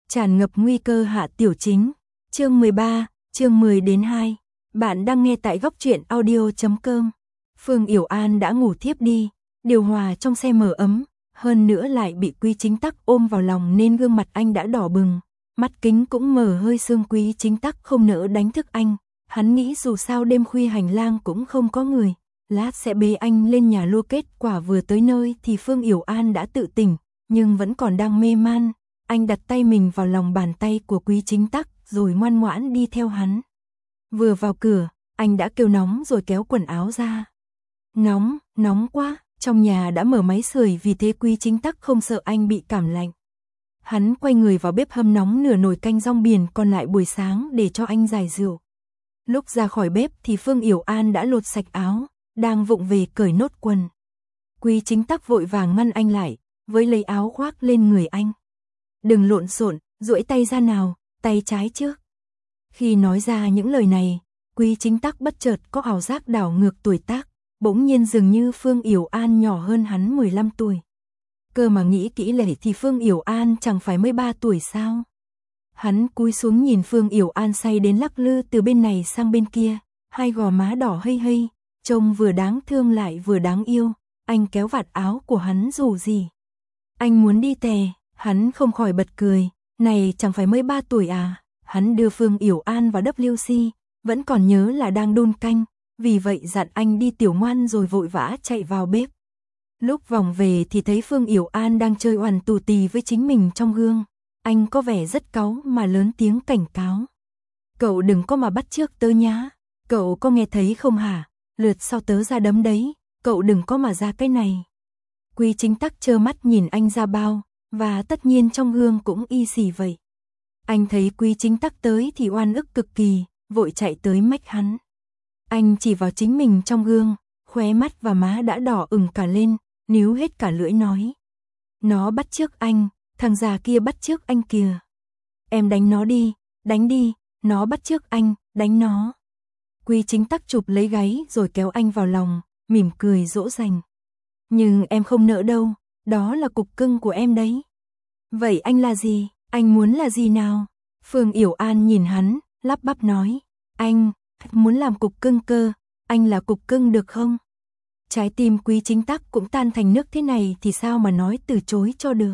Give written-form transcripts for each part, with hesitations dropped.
Tràn ngập nguy cơ hạ tiểu chính. Chương 13, chương 10 đến 2. Bạn đang nghe tại góc truyện audio.com. Phương Yểu An đã ngủ thiếp đi, điều hòa trong xe mở ấm, hơn nữa lại bị Quý Chính Tắc ôm vào lòng nên gương mặt anh đã đỏ bừng, mắt kính cũng mở hơi sương. Quý Chính Tắc không nỡ đánh thức anh, hắn nghĩ dù sao đêm khuya hành lang cũng không có người, lát sẽ bế anh lên nhà lô. Kết quả vừa tới nơi thì Phương Yểu An đã tự tỉnh, nhưng vẫn còn đang mê man. Anh đặt tay mình vào lòng bàn tay của Quý Chính Tắc rồi ngoan ngoãn đi theo hắn. Vừa vào cửa, anh đã kêu nóng rồi kéo quần áo ra. Nóng quá, trong nhà đã mở máy sưởi vì thế Quý Chính Tắc không sợ anh bị cảm lạnh. Hắn quay người vào bếp hâm nóng nửa nồi canh rong biển còn lại buổi sáng để cho anh giải rượu. Lúc ra khỏi bếp thì Phương Yểu An đã lột sạch áo, đang vụng về cởi nốt quần. Quý Chính Tắc vội vàng ngăn anh lại, với lấy áo khoác lên người anh. Đừng lộn xộn, duỗi tay ra nào, tay trái trước. Khi nói ra những lời này, Quý Chính Tắc bất chợt có ảo giác đảo ngược tuổi tác, bỗng nhiên dường như Phương Yểu An nhỏ hơn hắn 15 tuổi. Cơ mà nghĩ kỹ lại thì Phương Yểu An chẳng phải mới 3 tuổi sao? Hắn cúi xuống nhìn Phương Yểu An say đến lắc lư từ bên này sang bên kia, hai gò má đỏ hây hây, trông vừa đáng thương lại vừa đáng yêu. Anh kéo vạt áo của hắn dù gì. Anh muốn đi tè, hắn không khỏi bật cười, này chẳng phải mới 3 tuổi à? Hắn đưa Phương Yểu An vào WC, vẫn còn nhớ là đang đun canh, vì vậy dặn anh đi tiểu ngoan rồi vội vã chạy vào bếp. Lúc vòng về thì thấy Phương Yểu An đang chơi oằn tù tì với chính mình trong gương. Anh có vẻ rất cáu mà lớn tiếng cảnh cáo. Cậu đừng có mà bắt chước tớ nhá, cậu có nghe thấy không hả? Lượt sau tớ ra đấm đấy, cậu đừng có mà ra cái này. Quý Chính Tắc trơ mắt nhìn anh ra bao, và tất nhiên trong gương cũng y xì vậy. Anh thấy Quý Chính Tắc tới thì oan ức cực kỳ, vội chạy tới mách hắn. Anh chỉ vào chính mình trong gương, khóe mắt và má đã đỏ ửng cả lên, níu hết cả lưỡi nói. Nó bắt chước anh, thằng già kia bắt chước anh kìa. Em đánh nó đi, đánh đi, nó bắt chước anh, đánh nó. Quý Chính Tắc chụp lấy gáy rồi kéo anh vào lòng, mỉm cười dỗ dành. Nhưng em không nỡ đâu, đó là cục cưng của em đấy. Vậy anh là gì, anh muốn là gì nào? Phương Yểu An nhìn hắn, lắp bắp nói. Anh muốn làm cục cưng cơ, anh là cục cưng được không? Trái tim Quý Chính Tắc cũng tan thành nước thế này thì sao mà nói từ chối cho được.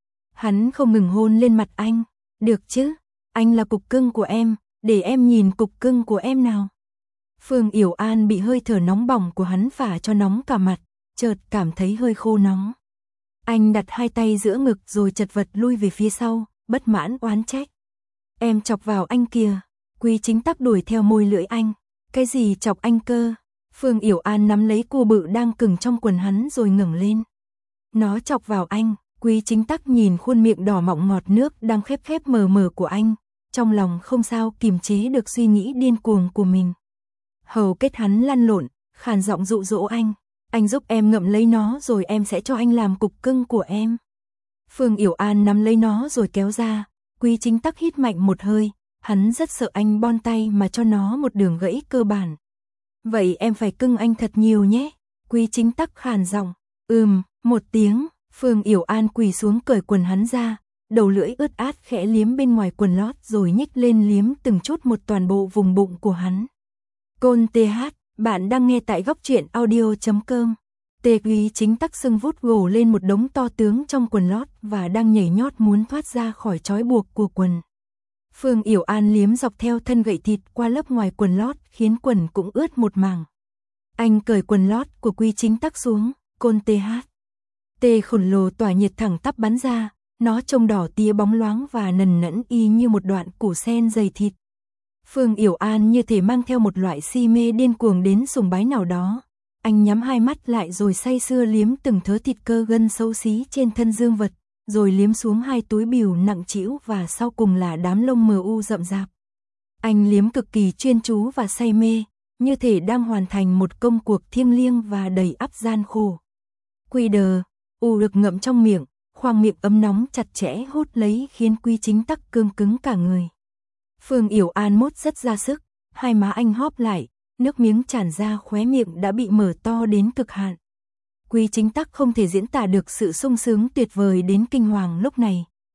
Hắn không ngừng hôn lên mặt anh. Được chứ, anh là cục cưng của em, để em nhìn cục cưng của em nào. Phương Yểu An bị hơi thở nóng bỏng của hắn phả cho nóng cả mặt, chợt cảm thấy hơi khô nóng. Anh đặt hai tay giữa ngực rồi chật vật lui về phía sau, bất mãn oán trách. Em chọc vào anh kìa. Quý Chính Tắc đuổi theo môi lưỡi anh. Cái gì chọc anh cơ? Phương Yểu An nắm lấy cua bự đang cứng trong quần hắn rồi ngẩng lên. Nó chọc vào anh. Quý Chính Tắc nhìn khuôn miệng đỏ mọng ngọt nước đang khép mờ mờ của anh, trong lòng không sao kìm chế được suy nghĩ điên cuồng của mình. Hầu kết hắn lăn lộn, khàn giọng dụ dỗ anh. Anh giúp em ngậm lấy nó rồi em sẽ cho anh làm cục cưng của em. Phương Yểu An nắm lấy nó rồi kéo ra. Quý Chính Tắc hít mạnh một hơi, hắn rất sợ anh bon tay mà cho nó một đường gãy cơ bản. Vậy em phải cưng anh thật nhiều nhé. Quý Chính Tắc khàn giọng. Một tiếng. Phương Yểu An quỳ xuống cởi quần hắn ra, đầu lưỡi ướt át khẽ liếm bên ngoài quần lót rồi nhích lên liếm từng chút một toàn bộ vùng bụng của hắn. Côn TH, bạn đang nghe tại góc truyện audio.com. Quý Chính Tắc sưng vút gồ lên một đống to tướng trong quần lót và đang nhảy nhót muốn thoát ra khỏi trói buộc của quần. Phương Yểu An liếm dọc theo thân gậy thịt qua lớp ngoài quần lót khiến quần cũng ướt một mảng. Anh cởi quần lót của Quý Chính Tắc xuống, Côn TH. Tê khổng lồ tỏa nhiệt thẳng tắp bắn ra, nó trông đỏ tía bóng loáng và nần nẫn y như một đoạn củ sen dày thịt. Phương Yểu An như thể mang theo một loại si mê điên cuồng đến sùng bái nào đó. Anh nhắm hai mắt lại rồi say sưa liếm từng thớ thịt cơ gân xấu xí trên thân dương vật, rồi liếm xuống hai túi bìu nặng trĩu và sau cùng là đám lông mờ u rậm rạp. Anh liếm cực kỳ chuyên chú và say mê, như thể đang hoàn thành một công cuộc thiêng liêng và đầy ắp gian khổ. Quy đờ, được ngậm trong miệng, khoang miệng ấm nóng chặt chẽ hút lấy khiến Quý Chính Tắc cương cứng cả người. Phương Yểu An mốt rất ra sức, hai má anh hóp lại, nước miếng tràn ra khóe miệng đã bị mở to đến cực hạn. Quý Chính Tắc không thể diễn tả được sự sung sướng tuyệt vời đến kinh hoàng lúc này,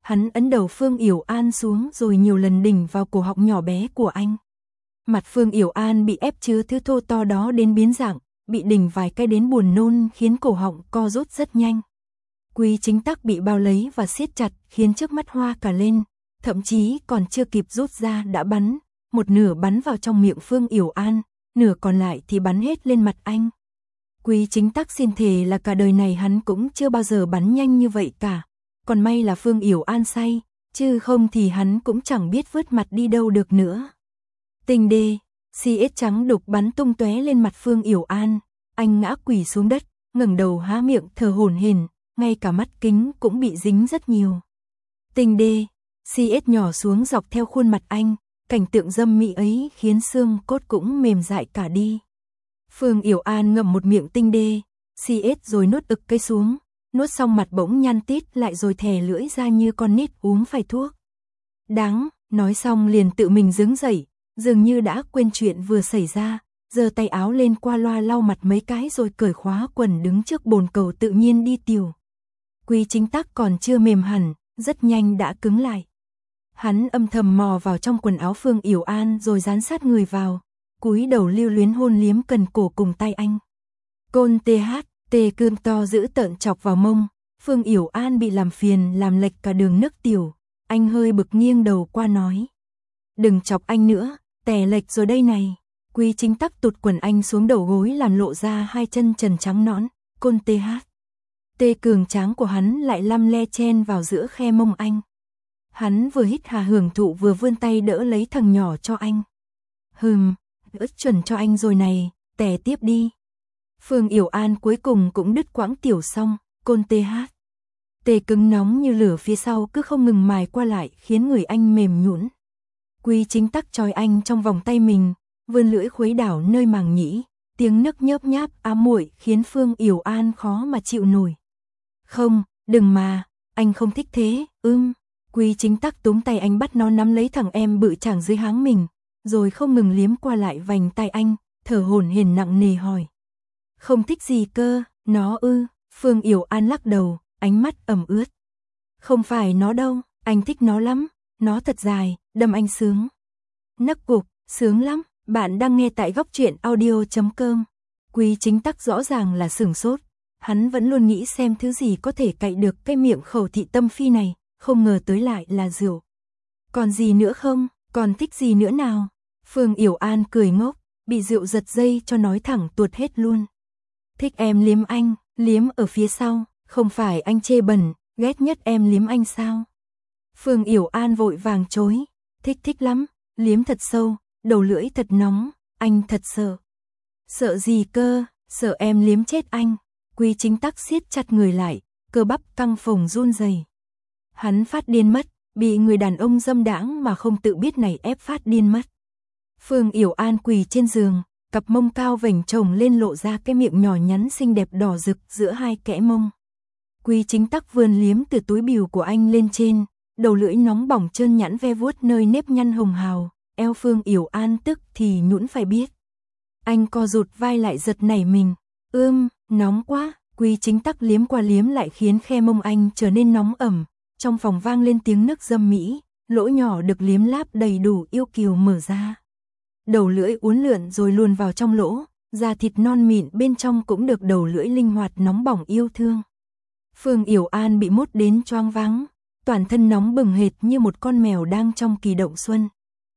Hắn ấn đầu Phương Yểu An xuống rồi nhiều lần đỉnh vào cổ họng nhỏ bé của anh. Mặt Phương Yểu An bị ép chứa thứ thô to đó đến biến dạng, bị đỉnh vài cái đến buồn nôn khiến cổ họng co rút rất nhanh. Quý Chính Tắc bị bao lấy và siết chặt khiến trước mắt hoa cả lên, thậm chí còn chưa kịp rút ra đã bắn, một nửa bắn vào trong miệng Phương Yểu An, nửa còn lại thì bắn hết lên mặt anh. Quý Chính Tắc xin thề là cả đời này hắn cũng chưa bao giờ bắn nhanh như vậy cả, còn may là Phương Yểu An say, chứ không thì hắn cũng chẳng biết vứt mặt đi đâu được nữa. Tinh đê, CS trắng đục bắn tung tóe lên mặt Phương Yểu An, anh ngã quỳ xuống đất, ngẩng đầu há miệng thở hổn hển, ngay cả mắt kính cũng bị dính rất nhiều. Tinh đê, CS nhỏ xuống dọc theo khuôn mặt anh, cảnh tượng dâm mỹ ấy khiến xương cốt cũng mềm dại cả đi. Phương Yểu An ngậm một miệng tinh đê, CS rồi nuốt ực cây xuống, nuốt xong mặt bỗng nhăn tít lại rồi thè lưỡi ra như con nít uống phải thuốc. Đáng, nói xong liền tự mình đứng dậy, dường như đã quên chuyện vừa xảy ra, giơ tay áo lên qua loa lau mặt mấy cái rồi cởi khóa quần đứng trước bồn cầu tự nhiên đi tiểu. Quý Chính Tắc còn chưa mềm hẳn, rất nhanh đã cứng lại. Hắn âm thầm mò vào trong quần áo Phương Yểu An rồi dán sát người vào, cúi đầu lưu luyến hôn liếm cần cổ cùng tay anh. Côn tê cơm to giữ tợn chọc vào mông, Phương Yểu An bị làm phiền làm lệch cả đường nước tiểu, anh hơi bực nghiêng đầu qua nói. Đừng chọc anh nữa, tè lệch rồi đây này. Quý Chính Tắc tụt quần anh xuống đầu gối làm lộ ra hai chân trần trắng nõn, côn tê cường tráng của hắn lại lăm le chen vào giữa khe mông anh. Hắn vừa hít hà hưởng thụ vừa vươn tay đỡ lấy thằng nhỏ cho anh. Đỡ chuẩn cho anh rồi này, tè tiếp đi. Phương Yểu An cuối cùng cũng đứt quãng tiểu xong, côn tê cứng nóng như lửa phía sau cứ không ngừng mài qua lại khiến người anh mềm nhũn. Quý Chính Tắc trói anh trong vòng tay mình, vươn lưỡi khuấy đảo nơi màng nhĩ, tiếng nấc nhớp nháp ám muội khiến Phương Yểu An khó mà chịu nổi. Không, đừng mà, anh không thích thế, Quý Chính Tắc túm tay anh bắt nó nắm lấy thằng em bự chảng dưới háng mình, rồi không ngừng liếm qua lại vành tay anh, thở hổn hển nặng nề hỏi. Không thích gì cơ, nó Phương Yểu An lắc đầu, ánh mắt ẩm ướt. Không phải nó đâu, anh thích nó lắm, nó thật dài, đâm anh sướng. Nấc cục, sướng lắm, bạn đang nghe tại goctruyện.audio.com. Quý Chính Tắc rõ ràng là sửng sốt, hắn vẫn luôn nghĩ xem thứ gì có thể cạy được cái miệng khẩu thị tâm phi này, không ngờ tới lại là rượu. Còn gì nữa không, còn thích gì nữa nào? Phương Yểu An cười ngốc, bị rượu giật dây cho nói thẳng tuột hết luôn. Thích em liếm anh, liếm ở phía sau, không phải anh chê bẩn, ghét nhất em liếm anh sao? Phương Yểu An vội vàng chối, thích lắm, liếm thật sâu, đầu lưỡi thật nóng, anh thật sợ. Sợ gì cơ, sợ em liếm chết anh. Quý Chính Tắc siết chặt người lại, cơ bắp căng phồng run rẩy. Hắn phát điên mất, bị người đàn ông dâm đãng mà không tự biết này ép phát điên mất. Phương Yểu An quỳ trên giường, cặp mông cao vểnh chồng lên lộ ra cái miệng nhỏ nhắn xinh đẹp đỏ rực giữa hai kẽ mông. Quý Chính Tắc vươn liếm từ túi bìu của anh lên trên, đầu lưỡi nóng bỏng trơn nhẵn ve vuốt nơi nếp nhăn hồng hào, eo Phương Yểu An tức thì nhũn phải biết. Anh co rụt vai lại giật nảy mình, nóng quá. Quý Chính Tắc liếm qua liếm lại khiến khe mông anh trở nên nóng ẩm, trong phòng vang lên tiếng nấc dâm mỹ, lỗ nhỏ được liếm láp đầy đủ yêu kiều mở ra. Đầu lưỡi uốn lượn rồi luồn vào trong lỗ, da thịt non mịn bên trong cũng được đầu lưỡi linh hoạt nóng bỏng yêu thương. Phương Yểu An bị mút đến choáng váng, toàn thân nóng bừng hệt như một con mèo đang trong kỳ động xuân.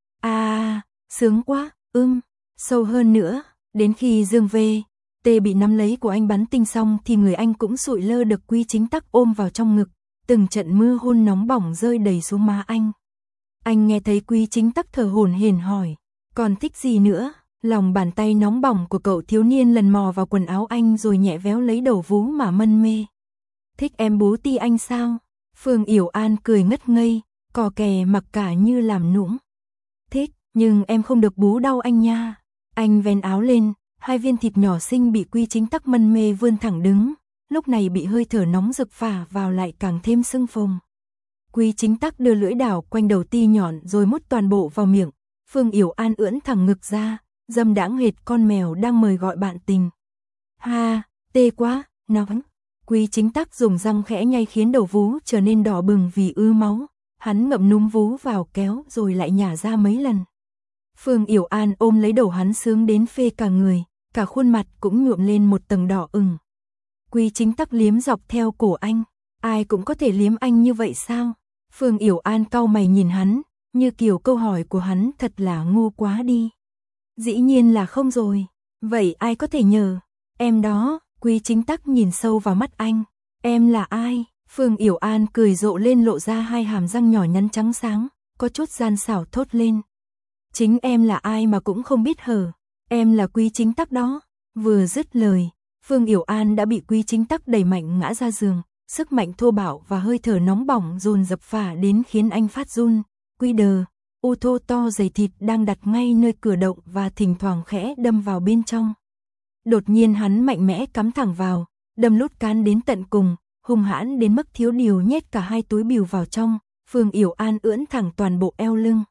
Sướng quá, sâu hơn nữa, đến khi Dương Tê bị nắm lấy của anh bắn tinh xong thì người anh cũng sụi lơ được Quý Chính Tắc ôm vào trong ngực, từng trận mưa hôn nóng bỏng rơi đầy xuống má anh. Anh nghe thấy Quý Chính Tắc thở hổn hển hỏi, còn thích gì nữa? Lòng bàn tay nóng bỏng của cậu thiếu niên lần mò vào quần áo anh rồi nhẹ véo lấy đầu vú mà mân mê. Thích em bú ti anh sao? Phương Yểu An cười ngất ngây, cò kè mặc cả như làm nũng. Thích, nhưng em không được bú đau anh nha. Anh vén áo lên, hai viên thịt nhỏ xinh bị Quý Chính Tắc mân mê vươn thẳng đứng, lúc này bị hơi thở nóng rực phả vào lại càng thêm sưng phồng. Quý Chính Tắc đưa lưỡi đảo quanh đầu ti nhọn rồi mút toàn bộ vào miệng. Phương Yểu An ưỡn thẳng ngực ra, dâm đãng hệt con mèo đang mời gọi bạn tình. Tê quá, nóng. Quý Chính Tắc dùng răng khẽ nhay khiến đầu vú trở nên đỏ bừng vì ứ máu. Hắn ngậm núm vú vào kéo rồi lại nhả ra mấy lần. Phương Yểu An ôm lấy đầu hắn sướng đến phê cả người, cả khuôn mặt cũng nhuộm lên một tầng đỏ ửng. Quý Chính Tắc liếm dọc theo cổ anh. Ai cũng có thể liếm anh như vậy sao? Phương Yểu An cau mày nhìn hắn, như kiểu câu hỏi của hắn thật là ngu quá đi. Dĩ nhiên là không rồi. Vậy ai có thể nhờ? Em đó. Quý Chính Tắc nhìn sâu vào mắt anh. Em là ai? Phương Yểu An cười rộ lên lộ ra hai hàm răng nhỏ nhắn trắng sáng, có chút gian xảo thốt lên. Chính em là ai mà cũng không biết hở. Em là Quý Chính Tắc đó. Vừa dứt lời, Phương Yểu An đã bị Quý Chính Tắc đẩy mạnh ngã ra giường, sức mạnh thô bạo và hơi thở nóng bỏng dồn dập phả đến khiến anh phát run. Quy đờ, u thô to dày thịt đang đặt ngay nơi cửa động và thỉnh thoảng khẽ đâm vào bên trong. Đột nhiên hắn mạnh mẽ cắm thẳng vào, đâm lút cán đến tận cùng, hung hãn đến mức thiếu điều nhét cả hai túi bìu vào trong. Phương Yểu An ưỡn thẳng toàn bộ eo lưng.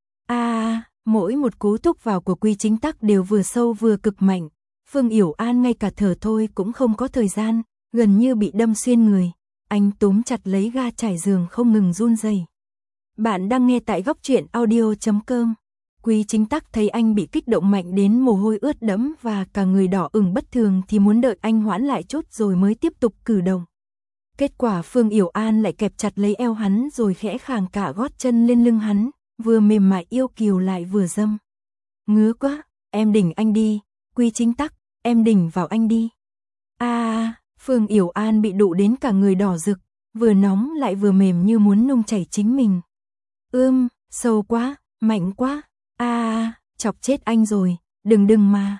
Mỗi một cú thúc vào của Quý Chính Tắc đều vừa sâu vừa cực mạnh. Phương Yểu An ngay cả thở thôi cũng không có thời gian, gần như bị đâm xuyên người. Anh túm chặt lấy ga trải giường không ngừng run rẩy. Bạn đang nghe tại góc truyện audio.com. Quý Chính Tắc thấy anh bị kích động mạnh đến mồ hôi ướt đẫm và cả người đỏ ửng bất thường thì muốn đợi anh hoãn lại chút rồi mới tiếp tục cử động. Kết quả Phương Yểu An lại kẹp chặt lấy eo hắn rồi khẽ khàng cả gót chân lên lưng hắn, vừa mềm mại yêu kiều lại vừa dâm. Ngứa quá, em đỉnh anh đi. Quý Chính Tắc, em đỉnh vào anh đi. Phương Yểu An bị đụ đến cả người đỏ rực, vừa nóng lại vừa mềm như muốn nung chảy chính mình. Sâu quá, mạnh quá. Chọc chết anh rồi, đừng mà.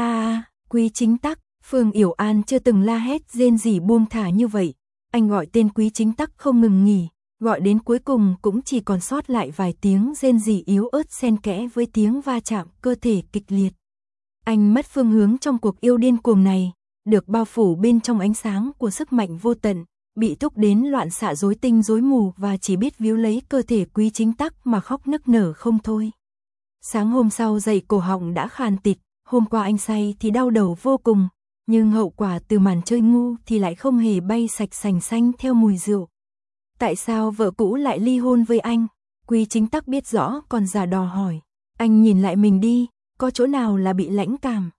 Quý Chính Tắc. Phương Yểu An chưa từng la hét rên rỉ buông thả như vậy. Anh gọi tên Quý Chính Tắc không ngừng nghỉ, gọi đến cuối cùng cũng chỉ còn sót lại vài tiếng rên rỉ yếu ớt xen kẽ với tiếng va chạm cơ thể kịch liệt. Anh mất phương hướng trong cuộc yêu điên cuồng này, được bao phủ bên trong ánh sáng của sức mạnh vô tận, bị thúc đến loạn xạ rối tinh rối mù và chỉ biết víu lấy cơ thể Quý Chính Tắc mà khóc nức nở không thôi. Sáng hôm sau dậy cổ họng đã khàn tịt, hôm qua anh say thì đau đầu vô cùng, nhưng hậu quả từ màn chơi ngu thì lại không hề bay sạch sành xanh theo mùi rượu. Tại sao vợ cũ lại ly hôn với anh? Quý Chính Tắc biết rõ còn giả đò hỏi. Anh nhìn lại mình đi, có chỗ nào là bị lãnh cảm?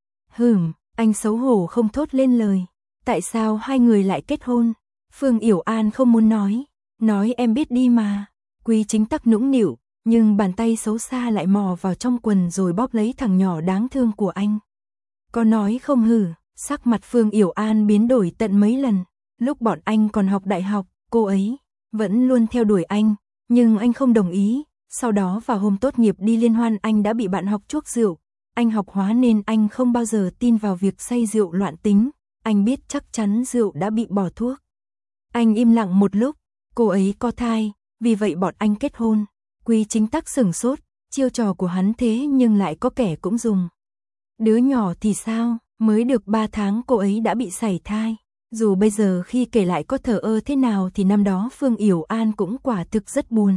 Anh xấu hổ không thốt lên lời. Tại sao hai người lại kết hôn? Phương Yểu An không muốn nói em biết đi mà. Quý Chính Tắc nũng nịu, nhưng bàn tay xấu xa lại mò vào trong quần rồi bóp lấy thằng nhỏ đáng thương của anh. Có nói không hử? Sắc mặt Phương Yểu An biến đổi tận mấy lần. Lúc bọn anh còn học đại học, cô ấy vẫn luôn theo đuổi anh, nhưng anh không đồng ý. Sau đó vào hôm tốt nghiệp đi liên hoan anh đã bị bạn học chuốc rượu. Anh học hóa nên anh không bao giờ tin vào việc say rượu loạn tính. Anh biết chắc chắn rượu đã bị bỏ thuốc. Anh im lặng một lúc, cô ấy có thai, vì vậy bọn anh kết hôn. Quý Chính Tắc sửng sốt, chiêu trò của hắn thế nhưng lại có kẻ cũng dùng. Đứa nhỏ thì sao, mới được 3 tháng cô ấy đã bị sảy thai. Dù bây giờ khi kể lại có thờ ơ thế nào thì năm đó Phương Yểu An cũng quả thực rất buồn.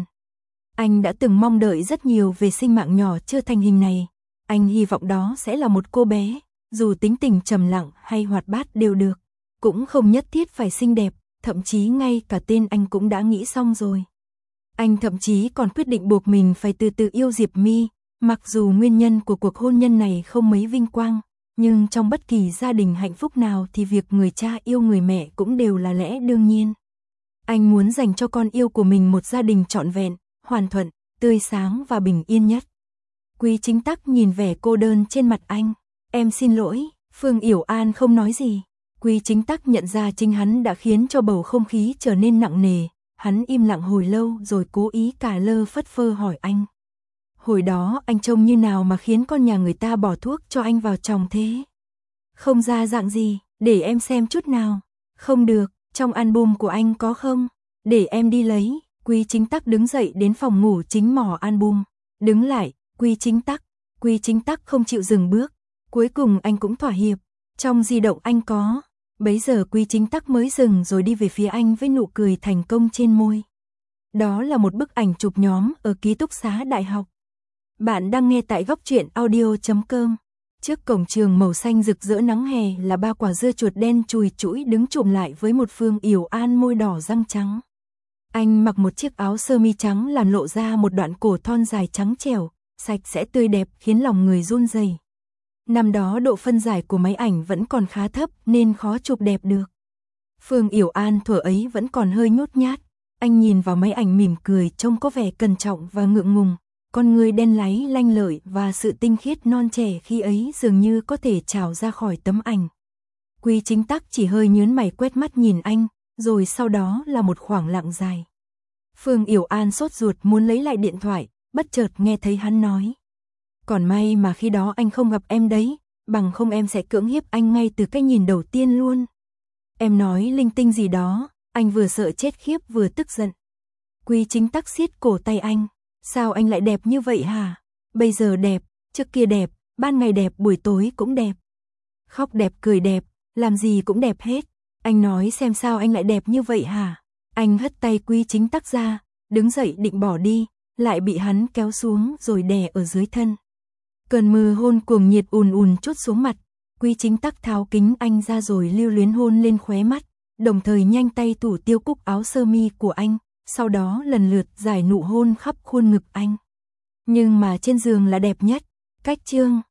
Anh đã từng mong đợi rất nhiều về sinh mạng nhỏ chưa thành hình này. Anh hy vọng đó sẽ là một cô bé, dù tính tình trầm lặng hay hoạt bát đều được. Cũng không nhất thiết phải xinh đẹp, thậm chí ngay cả tên anh cũng đã nghĩ xong rồi. Anh thậm chí còn quyết định buộc mình phải từ từ yêu Diệp My, mặc dù nguyên nhân của cuộc hôn nhân này không mấy vinh quang. Nhưng trong bất kỳ gia đình hạnh phúc nào thì việc người cha yêu người mẹ cũng đều là lẽ đương nhiên. Anh muốn dành cho con yêu của mình một gia đình trọn vẹn, hoàn thuận, tươi sáng và bình yên nhất. Quý Chính Tắc nhìn vẻ cô đơn trên mặt anh. Em xin lỗi. Phương Yểu An không nói gì. Quý Chính Tắc nhận ra chính hắn đã khiến cho bầu không khí trở nên nặng nề. Hắn im lặng hồi lâu rồi cố ý cà lơ phất phơ hỏi anh. Hồi đó anh trông như nào mà khiến con nhà người ta bỏ thuốc cho anh vào chồng thế? Không ra dạng gì, để em xem chút nào. Không được, trong album của anh có không? Để em đi lấy. Quý Chính Tắc đứng dậy đến phòng ngủ chính mò album. Đứng lại, Quý Chính Tắc. Quý Chính Tắc không chịu dừng bước. Cuối cùng anh cũng thỏa hiệp. Trong di động anh có. Bấy giờ Quý Chính Tắc mới dừng rồi đi về phía anh với nụ cười thành công trên môi. Đó là một bức ảnh chụp nhóm ở ký túc xá đại học. Bạn đang nghe tại góc truyện audio.com. Trước cổng trường màu xanh rực rỡ nắng hè là 3 quả dưa chuột đen chùi chũi đứng chụm lại với một Phương Yểu An môi đỏ răng trắng. Anh mặc một chiếc áo sơ mi trắng làm lộ ra một đoạn cổ thon dài trắng trẻo, sạch sẽ tươi đẹp khiến lòng người run rẩy. Năm đó độ phân giải của máy ảnh vẫn còn khá thấp nên khó chụp đẹp được. Phương Yểu An thuở ấy vẫn còn hơi nhút nhát, anh nhìn vào máy ảnh mỉm cười trông có vẻ cẩn trọng và ngượng ngùng, con người đen láy lanh lợi và sự tinh khiết non trẻ khi ấy dường như có thể trào ra khỏi tấm ảnh. Quý Chính Tắc chỉ hơi nhướng mày quét mắt nhìn anh, rồi sau đó là một khoảng lặng dài. Phương Yểu An sốt ruột muốn lấy lại điện thoại, bất chợt nghe thấy hắn nói. Còn may mà khi đó anh không gặp em đấy, bằng không em sẽ cưỡng hiếp anh ngay từ cái nhìn đầu tiên luôn. Em nói linh tinh gì đó, anh vừa sợ chết khiếp vừa tức giận. Quý Chính Tắc siết cổ tay anh, sao anh lại đẹp như vậy hả? Bây giờ đẹp, trước kia đẹp, ban ngày đẹp buổi tối cũng đẹp. Khóc đẹp cười đẹp, làm gì cũng đẹp hết. Anh nói xem sao anh lại đẹp như vậy hả? Anh hất tay Quý Chính Tắc ra, đứng dậy định bỏ đi, lại bị hắn kéo xuống rồi đè ở dưới thân. Cơn mưa hôn cuồng nhiệt ùn ùn trút xuống mặt, Quý Chính Tắc tháo kính anh ra rồi lưu luyến hôn lên khóe mắt, đồng thời nhanh tay thủ tiêu cúc áo sơ mi của anh, sau đó lần lượt giải nụ hôn khắp khuôn ngực anh. Nhưng mà trên giường là đẹp nhất. Cách chương